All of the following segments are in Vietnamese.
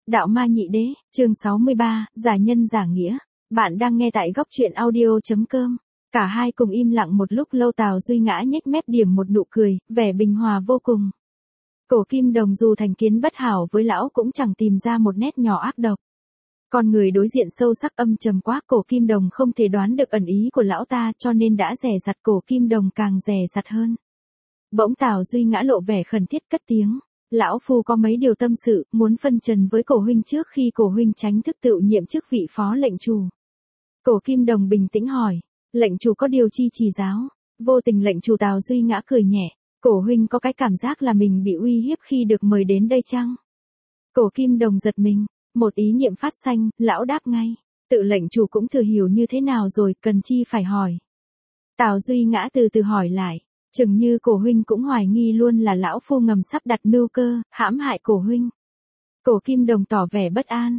Đạo Ma Nhị Đế, chương 63, giả nhân giả nghĩa. Bạn đang nghe tại góc truyện audio.com. Cả hai cùng im lặng một lúc lâu. Tào Duy Ngã nhếch mép điểm một nụ cười, vẻ bình hòa vô cùng. Cổ Kim Đồng dù thành kiến bất hảo với lão cũng chẳng tìm ra một nét nhỏ ác độc. Con người đối diện sâu sắc âm trầm quá, Cổ Kim Đồng không thể đoán được ẩn ý của lão ta, cho nên đã dè dặt. Cổ Kim Đồng càng dè dặt hơn. Bỗng Tào Duy Ngã lộ vẻ khẩn thiết cất tiếng. Lão phu có mấy điều tâm sự, muốn phân trần với Cổ huynh trước khi Cổ huynh tránh thức tự nhiệm chức vị phó lệnh chủ. Cổ Kim Đồng bình tĩnh hỏi, lệnh chủ có điều chi chỉ giáo? Vô tình lệnh chủ. Tào Duy Ngã cười nhẹ, Cổ huynh có cái cảm giác là mình bị uy hiếp khi được mời đến đây chăng? Cổ Kim Đồng giật mình, một ý niệm phát sanh, lão đáp ngay, tự lệnh chủ cũng thừa hiểu như thế nào rồi, cần chi phải hỏi. Tào Duy Ngã từ từ hỏi lại. Chừng như Cổ huynh cũng hoài nghi luôn là lão phu ngầm sắp đặt mưu cơ, hãm hại Cổ huynh. Cổ Kim Đồng tỏ vẻ bất an,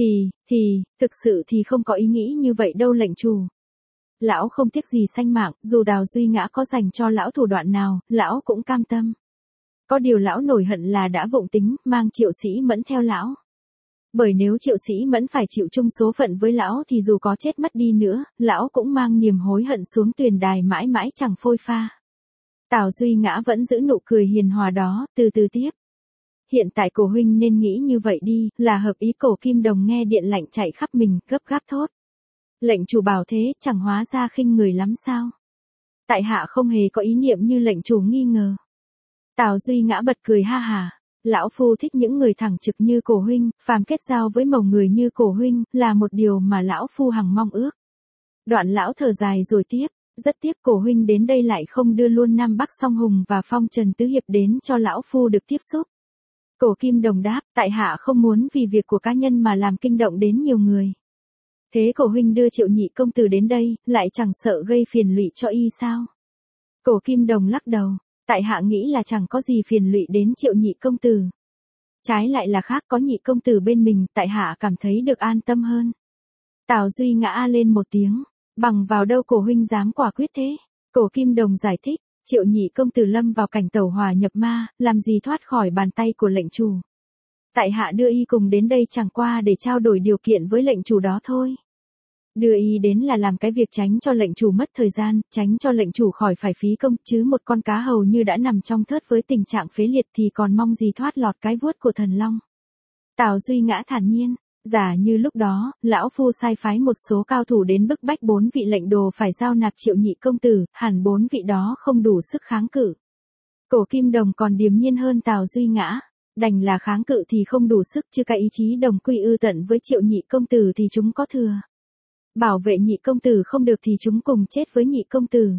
thực sự thì không có ý nghĩ như vậy đâu lệnh chủ. Lão không tiếc gì sanh mạng, dù Tào Duy Ngã có dành cho lão thủ đoạn nào, lão cũng cam tâm. Có điều lão nổi hận là đã vụng tính, mang Triệu Sĩ Mẫn theo lão. Bởi nếu Triệu Sĩ Mẫn phải chịu chung số phận với lão thì dù có chết mất đi nữa, lão cũng mang niềm hối hận xuống tuyền đài mãi mãi chẳng phôi pha. Tào Duy Ngã vẫn giữ nụ cười hiền hòa đó, từ từ tiếp. Hiện tại Cổ huynh nên nghĩ như vậy đi, là hợp ý. Cổ Kim Đồng nghe điện lạnh chạy khắp mình, gấp gáp thốt. Lệnh chủ bảo thế, chẳng hóa ra khinh người lắm sao? Tại hạ không hề có ý niệm như lệnh chủ nghi ngờ. Tào Duy Ngã bật cười ha hà. Lão phu thích những người thẳng trực như Cổ huynh, phàm kết giao với mẩu người như Cổ huynh, là một điều mà lão phu hằng mong ước. Đoạn lão thở dài rồi tiếp. Rất tiếc Cổ huynh đến đây lại không đưa luôn Nam Bắc Song Hùng và Phong Trần Tứ Hiệp đến cho lão phu được tiếp xúc. Cổ Kim Đồng đáp, tại hạ không muốn vì việc của cá nhân mà làm kinh động đến nhiều người. Thế Cổ huynh đưa Triệu nhị công tử đến đây, lại chẳng sợ gây phiền lụy cho y sao? Cổ Kim Đồng lắc đầu, tại hạ nghĩ là chẳng có gì phiền lụy đến Triệu nhị công tử. Trái lại là khác, có nhị công tử bên mình, tại hạ cảm thấy được an tâm hơn. Tào Duy Ngã a lên một tiếng. Bằng vào đâu Cổ huynh dám quả quyết thế? Cổ Kim Đồng giải thích, Triệu nhị công tử lâm vào cảnh tẩu hỏa nhập ma, làm gì thoát khỏi bàn tay của lệnh chủ. Tại hạ đưa y cùng đến đây chẳng qua để trao đổi điều kiện với lệnh chủ đó thôi. Đưa y đến là làm cái việc tránh cho lệnh chủ mất thời gian, tránh cho lệnh chủ khỏi phải phí công, chứ một con cá hầu như đã nằm trong thớt với tình trạng phế liệt thì còn mong gì thoát lọt cái vuốt của thần long. Tào Duy Ngã thản nhiên. Giả như lúc đó, lão phu sai phái một số cao thủ đến bức bách 4 vị lệnh đồ phải giao nạp Triệu nhị công tử, hẳn 4 vị đó không đủ sức kháng cự. Cổ Kim Đồng còn điềm nhiên hơn Tào Duy Ngã, đành là kháng cự thì không đủ sức, chứ cái ý chí đồng quy ư tận với Triệu nhị công tử thì chúng có thừa. Bảo vệ nhị công tử không được thì chúng cùng chết với nhị công tử.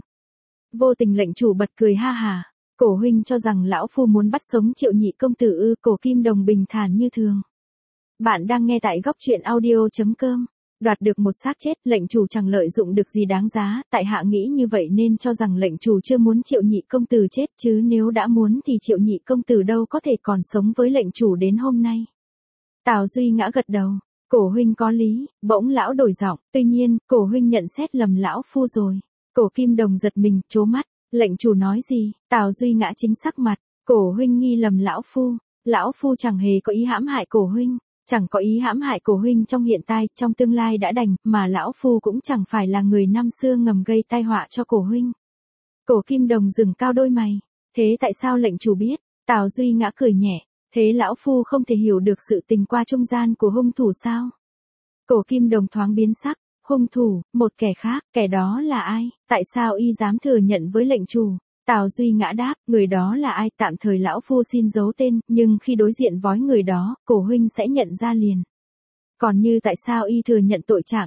Vô tình lệnh chủ bật cười ha hà. Cổ huynh cho rằng lão phu muốn bắt sống Triệu nhị công tử ư? Cổ Kim Đồng bình thản như thường. Bạn đang nghe tại góc truyện audio.com. Đoạt được một xác chết, lệnh chủ chẳng lợi dụng được gì đáng giá, tại hạ nghĩ như vậy nên cho rằng lệnh chủ chưa muốn Triệu nhị công tử chết, chứ nếu đã muốn thì Triệu nhị công tử đâu có thể còn sống với lệnh chủ đến hôm nay. Tào Duy Ngã gật đầu, Cổ huynh có lý. Bỗng lão đổi giọng, tuy nhiên, Cổ huynh nhận xét lầm lão phu rồi. Cổ Kim Đồng giật mình, trố mắt, lệnh chủ nói gì? Tào Duy Ngã chính sắc mặt, Cổ huynh nghi lầm lão phu chẳng hề có ý hãm hại Cổ huynh. Chẳng có ý hãm hại Cổ huynh trong hiện tại, trong tương lai đã đành, mà lão phu cũng chẳng phải là người năm xưa ngầm gây tai họa cho Cổ huynh. Cổ Kim Đồng dừng cao đôi mày, thế tại sao lệnh chủ biết? Tào Duy Ngã cười nhẹ, thế lão phu không thể hiểu được sự tình qua trung gian của hung thủ sao? Cổ Kim Đồng thoáng biến sắc, hung thủ, một kẻ khác, kẻ đó là ai? Tại sao y dám thừa nhận với lệnh chủ? Tào Duy Ngã đáp, người đó là ai, tạm thời lão phu xin giấu tên, nhưng khi đối diện với người đó, Cổ huynh sẽ nhận ra liền. Còn như tại sao y thừa nhận tội trạng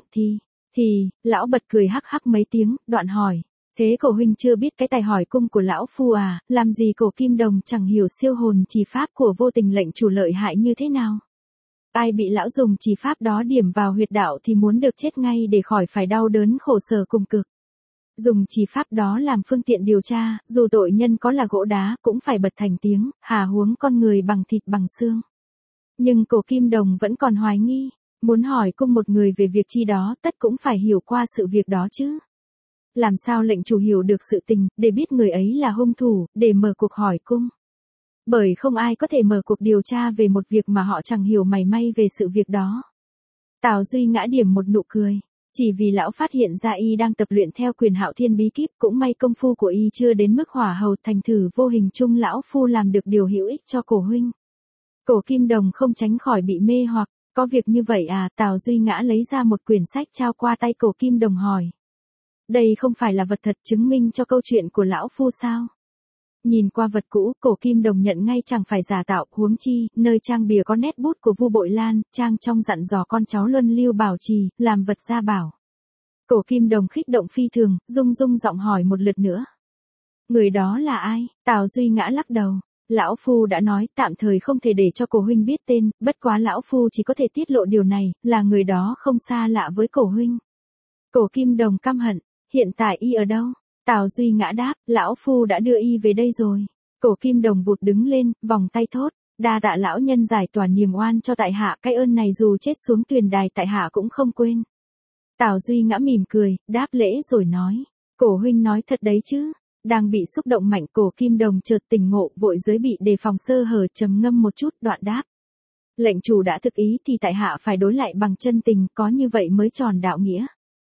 lão bật cười hắc hắc mấy tiếng, đoạn hỏi, thế Cổ huynh chưa biết cái tài hỏi cung của lão phu à? Làm gì Cổ Kim Đồng chẳng hiểu siêu hồn chỉ pháp của vô tình lệnh chủ lợi hại như thế nào? Ai bị lão dùng chỉ pháp đó điểm vào huyệt đạo thì muốn được chết ngay để khỏi phải đau đớn khổ sở cùng cực. Dùng chỉ pháp đó làm phương tiện điều tra, dù tội nhân có là gỗ đá cũng phải bật thành tiếng, hà huống con người bằng thịt bằng xương. Nhưng Cổ Kim Đồng vẫn còn hoài nghi, muốn hỏi cung một người về việc chi đó tất cũng phải hiểu qua sự việc đó chứ. Làm sao lệnh chủ hiểu được sự tình, để biết người ấy là hung thủ, để mở cuộc hỏi cung? Bởi không ai có thể mở cuộc điều tra về một việc mà họ chẳng hiểu mảy may về sự việc đó. Tào Duy Ngã điểm một nụ cười. Chỉ vì lão phát hiện ra y đang tập luyện theo Quyền Hạo Thiên bí kíp, cũng may công phu của y chưa đến mức hỏa hầu, thành thử vô hình chung lão phu làm được điều hữu ích cho Cổ huynh. Cổ Kim Đồng không tránh khỏi bị mê hoặc, có việc như vậy à? Tào Duy Ngã lấy ra một quyển sách trao qua tay Cổ Kim Đồng hỏi. Đây không phải là vật thật chứng minh cho câu chuyện của lão phu sao? Nhìn qua vật cũ, Cổ Kim Đồng nhận ngay chẳng phải giả tạo, huống chi, nơi trang bìa có nét bút của Vu Bội Lan, trang trong dặn dò con cháu luân lưu bảo trì, làm vật gia bảo. Cổ Kim Đồng kích động phi thường, rung giọng hỏi một lượt nữa. Người đó là ai? Tào Duy Ngã lắc đầu. Lão phu đã nói, tạm thời không thể để cho Cổ huynh biết tên, bất quá lão phu chỉ có thể tiết lộ điều này, là người đó không xa lạ với Cổ huynh. Cổ Kim Đồng căm hận, hiện tại y ở đâu? Tào Duy Ngã đáp, lão phu đã đưa y về đây rồi. Cổ Kim Đồng vụt đứng lên, vòng tay thốt, đa tạ lão nhân giải tỏa niềm oan cho tại hạ, cái ơn này dù chết xuống tuyền đài tại hạ cũng không quên. Tào Duy Ngã mỉm cười, đáp lễ rồi nói, Cổ huynh nói thật đấy chứ? Đang bị xúc động mạnh, Cổ Kim Đồng chợt tỉnh ngộ, vội giới bị đề phòng sơ hở, trầm ngâm một chút, đoạn đáp. Lệnh chủ đã thực ý thì tại hạ phải đối lại bằng chân tình, có như vậy mới tròn đạo nghĩa.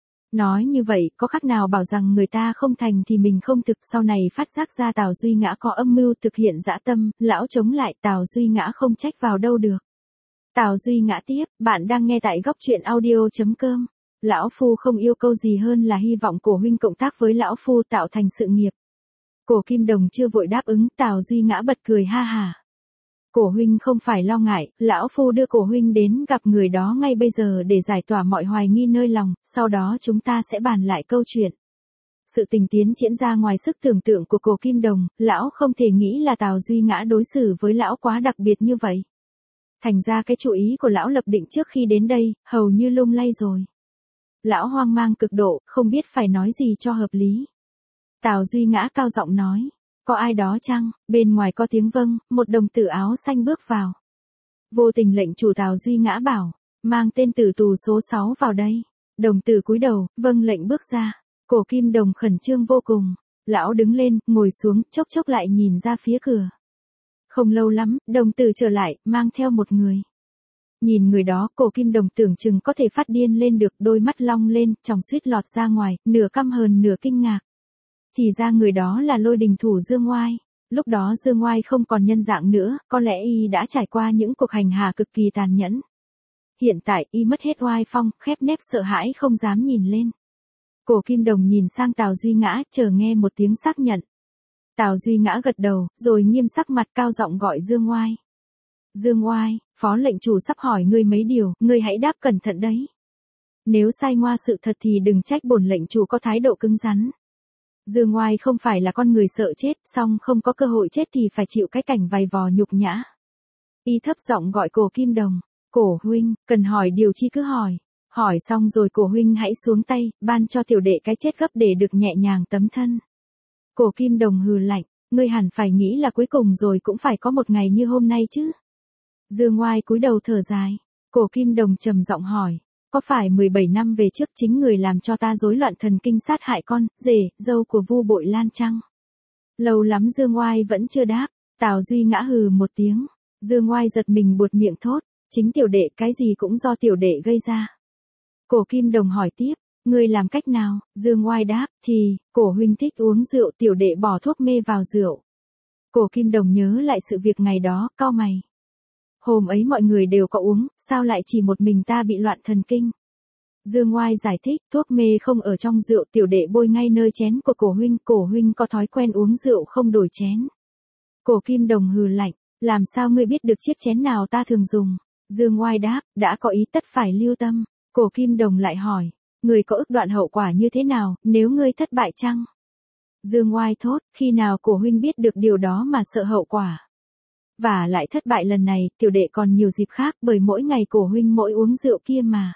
Nói như vậy, có khác nào bảo rằng người ta không thành thì mình không thực. Sau này phát giác ra Tào Duy Ngã có âm mưu thực hiện dã tâm, lão chống lại, Tào Duy Ngã không trách vào đâu được. Tào Duy Ngã tiếp, bạn đang nghe tại góc truyện audio.com. Lão phu không yêu câu gì hơn là hy vọng Cổ huynh cộng tác với lão phu tạo thành sự nghiệp. Cổ Kim Đồng chưa vội đáp ứng, Tào Duy Ngã bật cười ha hà. Cổ huynh không phải lo ngại, lão phu đưa Cổ huynh đến gặp người đó ngay bây giờ để giải tỏa mọi hoài nghi nơi lòng, sau đó chúng ta sẽ bàn lại câu chuyện. Sự tình tiến diễn ra ngoài sức tưởng tượng của Cổ Kim Đồng, lão không thể nghĩ là Tào Duy Ngã đối xử với lão quá đặc biệt như vậy. Thành ra cái chủ ý của lão lập định trước khi đến đây, hầu như lung lay rồi. Lão hoang mang cực độ, không biết phải nói gì cho hợp lý. Tào Duy Ngã cao giọng nói. Có ai đó chăng? Bên ngoài có tiếng vâng, một đồng tử áo xanh bước vào. Vô tình lệnh chủ Tào Duy Ngã bảo, mang tên tử tù số 6 vào đây. Đồng tử cúi đầu, vâng lệnh bước ra. Cổ Kim Đồng khẩn trương vô cùng. Lão đứng lên, ngồi xuống, chốc chốc lại nhìn ra phía cửa. Không lâu lắm, đồng tử trở lại, mang theo một người. Nhìn người đó, Cổ Kim Đồng tưởng chừng có thể phát điên lên được, đôi mắt long lên, tròng suýt lọt ra ngoài, nửa căm hờn nửa kinh ngạc. Thì ra người đó là Lôi Đình thủ Dương Ngoai. Lúc đó Dương Ngoai không còn nhân dạng nữa, có lẽ y đã trải qua những cuộc hành hạ cực kỳ tàn nhẫn. Hiện tại y mất hết oai phong, khép nép sợ hãi không dám nhìn lên. Cổ Kim Đồng nhìn sang Tào Duy Ngã, chờ nghe một tiếng xác nhận. Tào Duy Ngã gật đầu, rồi nghiêm sắc mặt cao giọng gọi Dương Ngoai. Dương Ngoai, phó lệnh chủ sắp hỏi ngươi mấy điều, ngươi hãy đáp cẩn thận đấy. Nếu sai ngoa sự thật thì đừng trách bổn lệnh chủ có thái độ cứng rắn. Dương Ngoai không phải là con người sợ chết, song không có cơ hội chết thì phải chịu cái cảnh vày vò nhục nhã. Y thấp giọng gọi Cổ Kim Đồng, Cổ huynh, cần hỏi điều chi cứ hỏi. Hỏi xong rồi Cổ huynh hãy xuống tay, ban cho tiểu đệ cái chết gấp để được nhẹ nhàng tấm thân. Cổ Kim Đồng hừ lạnh, ngươi hẳn phải nghĩ là cuối cùng rồi cũng phải có một ngày như hôm nay chứ. Dương Ngoai cúi đầu thở dài. Cổ Kim Đồng trầm giọng hỏi, có phải 17 năm về trước chính người làm cho ta rối loạn thần kinh sát hại con, rể, dâu của Vu Bội Lan chăng? Lâu lắm Dương Ngoai vẫn chưa đáp. Tào Duy Ngã hừ một tiếng. Dương Ngoai giật mình buột miệng thốt, chính tiểu đệ, cái gì cũng do tiểu đệ gây ra. Cổ Kim Đồng hỏi tiếp, ngươi làm cách nào? Dương Ngoai đáp, thì, Cổ huynh thích uống rượu, tiểu đệ bỏ thuốc mê vào rượu. Cổ Kim Đồng nhớ lại sự việc ngày đó, cau mày. Hôm ấy mọi người đều có uống, sao lại chỉ một mình ta bị loạn thần kinh? Dương Ngoai giải thích, thuốc mê không ở trong rượu, tiểu đệ bôi ngay nơi chén của Cổ huynh có thói quen uống rượu không đổi chén. Cổ Kim Đồng hừ lạnh, làm sao ngươi biết được chiếc chén nào ta thường dùng? Dương Ngoai đáp, đã có ý tất phải lưu tâm. Cổ Kim Đồng lại hỏi, ngươi có ức đoạn hậu quả như thế nào, nếu ngươi thất bại chăng? Dương Ngoai thốt, khi nào Cổ huynh biết được điều đó mà sợ hậu quả? Và lại thất bại lần này, tiểu đệ còn nhiều dịp khác, bởi mỗi ngày Cổ huynh mỗi uống rượu kia mà.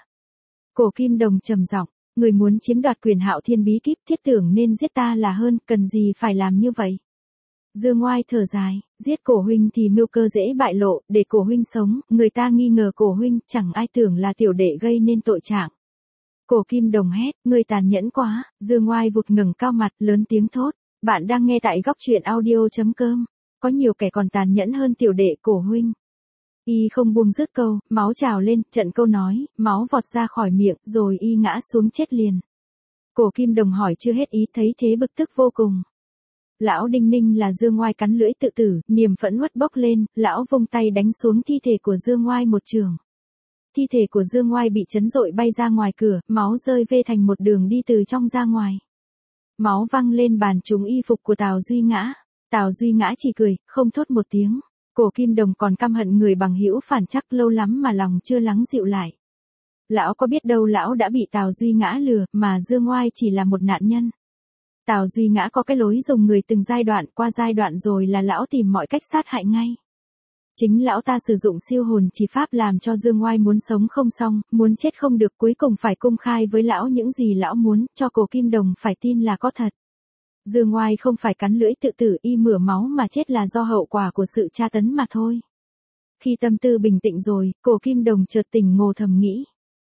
Cổ Kim Đồng trầm giọng, người muốn chiếm đoạt quyền Hạo Thiên bí kíp, thiết tưởng nên giết ta là hơn, cần gì phải làm như vậy? Dương Ngoai thở dài, giết Cổ huynh thì mưu cơ dễ bại lộ, để Cổ huynh sống, người ta nghi ngờ Cổ huynh, chẳng ai tưởng là tiểu đệ gây nên tội trạng. Cổ Kim Đồng hét, ngươi tàn nhẫn quá. Dương Ngoai vụt ngẩng cao mặt, lớn tiếng thốt, bạn đang nghe tại góc truyện audio.com. có nhiều kẻ còn tàn nhẫn hơn tiểu đệ Cổ huynh. Y không buông dứt câu, máu trào lên, trận câu nói, máu vọt ra khỏi miệng, rồi y ngã xuống chết liền. Cổ Kim Đồng hỏi chưa hết ý, thấy thế bực tức vô cùng. Lão đinh ninh là Dương Ngoai cắn lưỡi tự tử, niềm phẫn uất bốc lên, lão vung tay đánh xuống thi thể của Dương Ngoai một trường. Thi thể của Dương Ngoai bị chấn dội bay ra ngoài cửa, máu rơi vê thành một đường đi từ trong ra ngoài. Máu văng lên bàn trúng y phục của Tào Duy Ngã. Tào Duy Ngã chỉ cười, không thốt một tiếng. Cổ Kim Đồng còn căm hận người bằng hữu phản chắc lâu lắm mà lòng chưa lắng dịu lại. Lão có biết đâu lão đã bị Tào Duy Ngã lừa, mà Dương Ngoai chỉ là một nạn nhân. Tào Duy Ngã có cái lối dùng người từng giai đoạn, qua giai đoạn rồi là lão tìm mọi cách sát hại ngay. Chính lão ta sử dụng siêu hồn chỉ pháp làm cho Dương Ngoai muốn sống không xong, muốn chết không được, cuối cùng phải công khai với lão những gì lão muốn, cho Cổ Kim Đồng phải tin là có thật. Dương Ngoai không phải cắn lưỡi tự tử, y mửa máu mà chết là do hậu quả của sự tra tấn mà thôi. Khi tâm tư bình tĩnh rồi, Cổ Kim Đồng chợt tỉnh ngộ thầm nghĩ.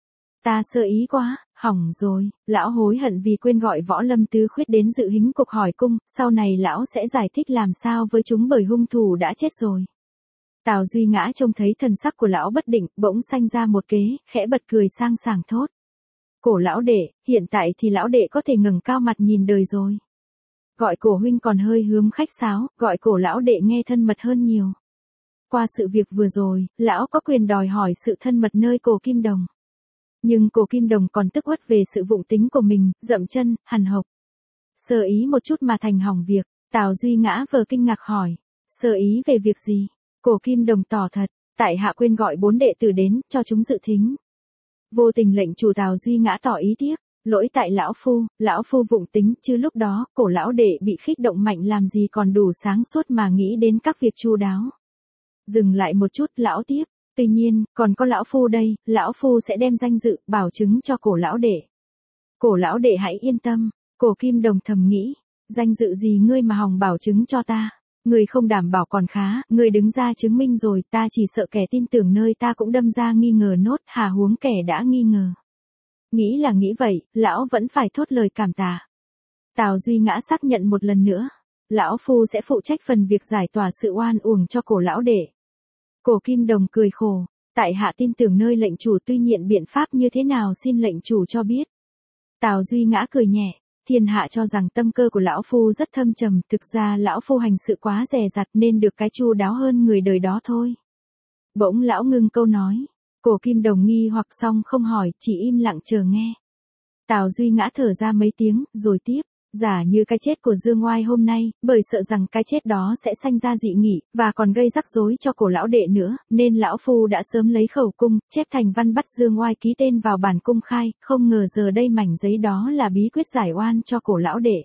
Ta sơ ý quá, hỏng rồi, lão hối hận vì quên gọi Võ Lâm Tứ Khuyết đến dự hính cục hỏi cung, sau này lão sẽ giải thích làm sao với chúng bởi hung thủ đã chết rồi. Tào Duy Ngã trông thấy thần sắc của lão bất định, bỗng sanh ra một kế, khẽ bật cười sang sảng thốt. Cổ lão đệ, hiện tại thì lão đệ có thể ngẩng cao mặt nhìn đời rồi. Gọi Cổ huynh còn hơi hướm khách sáo, gọi Cổ lão đệ nghe thân mật hơn nhiều. Qua sự việc vừa rồi, lão có quyền đòi hỏi sự thân mật nơi Cổ Kim Đồng. Nhưng Cổ Kim Đồng còn tức uất về sự vụng tính của mình, dậm chân, hằn học. Sơ ý một chút mà thành hỏng việc. Tào Duy Ngã vờ kinh ngạc hỏi. Sơ ý về việc gì? Cổ Kim Đồng tỏ thật, tại hạ quên gọi 4 đệ tử đến, cho chúng dự thính. Vô tình lệnh chủ Tào Duy Ngã tỏ ý tiếc, lỗi tại lão phu vụng tính, chứ lúc đó, Cổ lão đệ bị khích động mạnh làm gì còn đủ sáng suốt mà nghĩ đến các việc chu đáo. Dừng lại một chút, lão tiếp, tuy nhiên, còn có lão phu đây, lão phu sẽ đem danh dự, bảo chứng cho Cổ lão đệ. Cổ lão đệ hãy yên tâm, Cổ Kim Đồng thầm nghĩ, danh dự gì ngươi mà hòng bảo chứng cho ta. Người không đảm bảo còn khá, người đứng ra chứng minh rồi, ta chỉ sợ kẻ tin tưởng nơi ta cũng đâm ra nghi ngờ nốt, hà huống kẻ đã nghi ngờ. Nghĩ là nghĩ vậy, lão vẫn phải thốt lời cảm tạ. Tào Duy Ngã xác nhận một lần nữa, lão phu sẽ phụ trách phần việc giải tỏa sự oan uổng cho Cổ lão đệ. Cổ Kim Đồng cười khổ, tại hạ tin tưởng nơi lệnh chủ, tuy nhiên biện pháp như thế nào xin lệnh chủ cho biết. Tào Duy Ngã cười nhẹ. Thiên hạ cho rằng tâm cơ của lão phu rất thâm trầm, thực ra lão phu hành sự quá dè dặt nên được cái chu đáo hơn người đời đó thôi. Bỗng lão ngưng câu nói, Cổ Kim Đồng nghi hoặc xong không hỏi, chỉ im lặng chờ nghe. Tào Duy Ngã thở ra mấy tiếng, rồi tiếp, giả như cái chết của Dương Ngoai hôm nay, bởi sợ rằng cái chết đó sẽ sanh ra dị nghị, và còn gây rắc rối cho Cổ lão đệ nữa, nên lão phu đã sớm lấy khẩu cung, chép thành văn bắt Dương Ngoai ký tên vào bản cung khai, không ngờ giờ đây mảnh giấy đó là bí quyết giải oan cho Cổ lão đệ.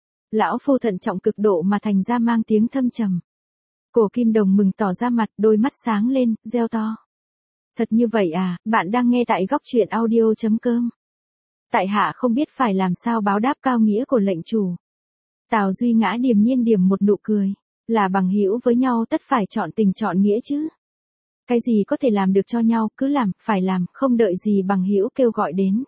Lão phu thận trọng cực độ mà thành ra mang tiếng thâm trầm. Cổ Kim Đồng mừng tỏ ra mặt, đôi mắt sáng lên, reo to. Thật như vậy à, bạn đang nghe tại góc truyện audio.com. Tại hạ không biết phải làm sao báo đáp cao nghĩa của lệnh chủ. Tào Duy Ngã điềm nhiên điểm một nụ cười. Là bằng hữu với nhau tất phải chọn tình chọn nghĩa chứ. Cái gì có thể làm được cho nhau, cứ làm, phải làm, không đợi gì bằng hữu kêu gọi đến.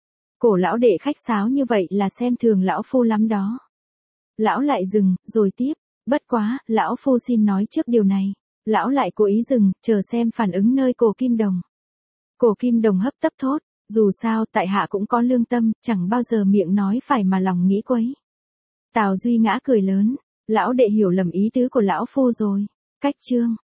Cổ lão đệ khách sáo như vậy là xem thường lão phu lắm đó. Lão lại dừng, rồi tiếp. Bất quá, lão phu xin nói trước điều này. Lão lại cố ý dừng, chờ xem phản ứng nơi Cổ Kim Đồng. Cổ Kim Đồng hấp tấp thốt. Dù sao tại hạ cũng có lương tâm, chẳng bao giờ miệng nói phải mà lòng nghĩ quấy. Tào Duy Ngã cười lớn, lão đệ hiểu lầm ý tứ của lão phu rồi. Cách chương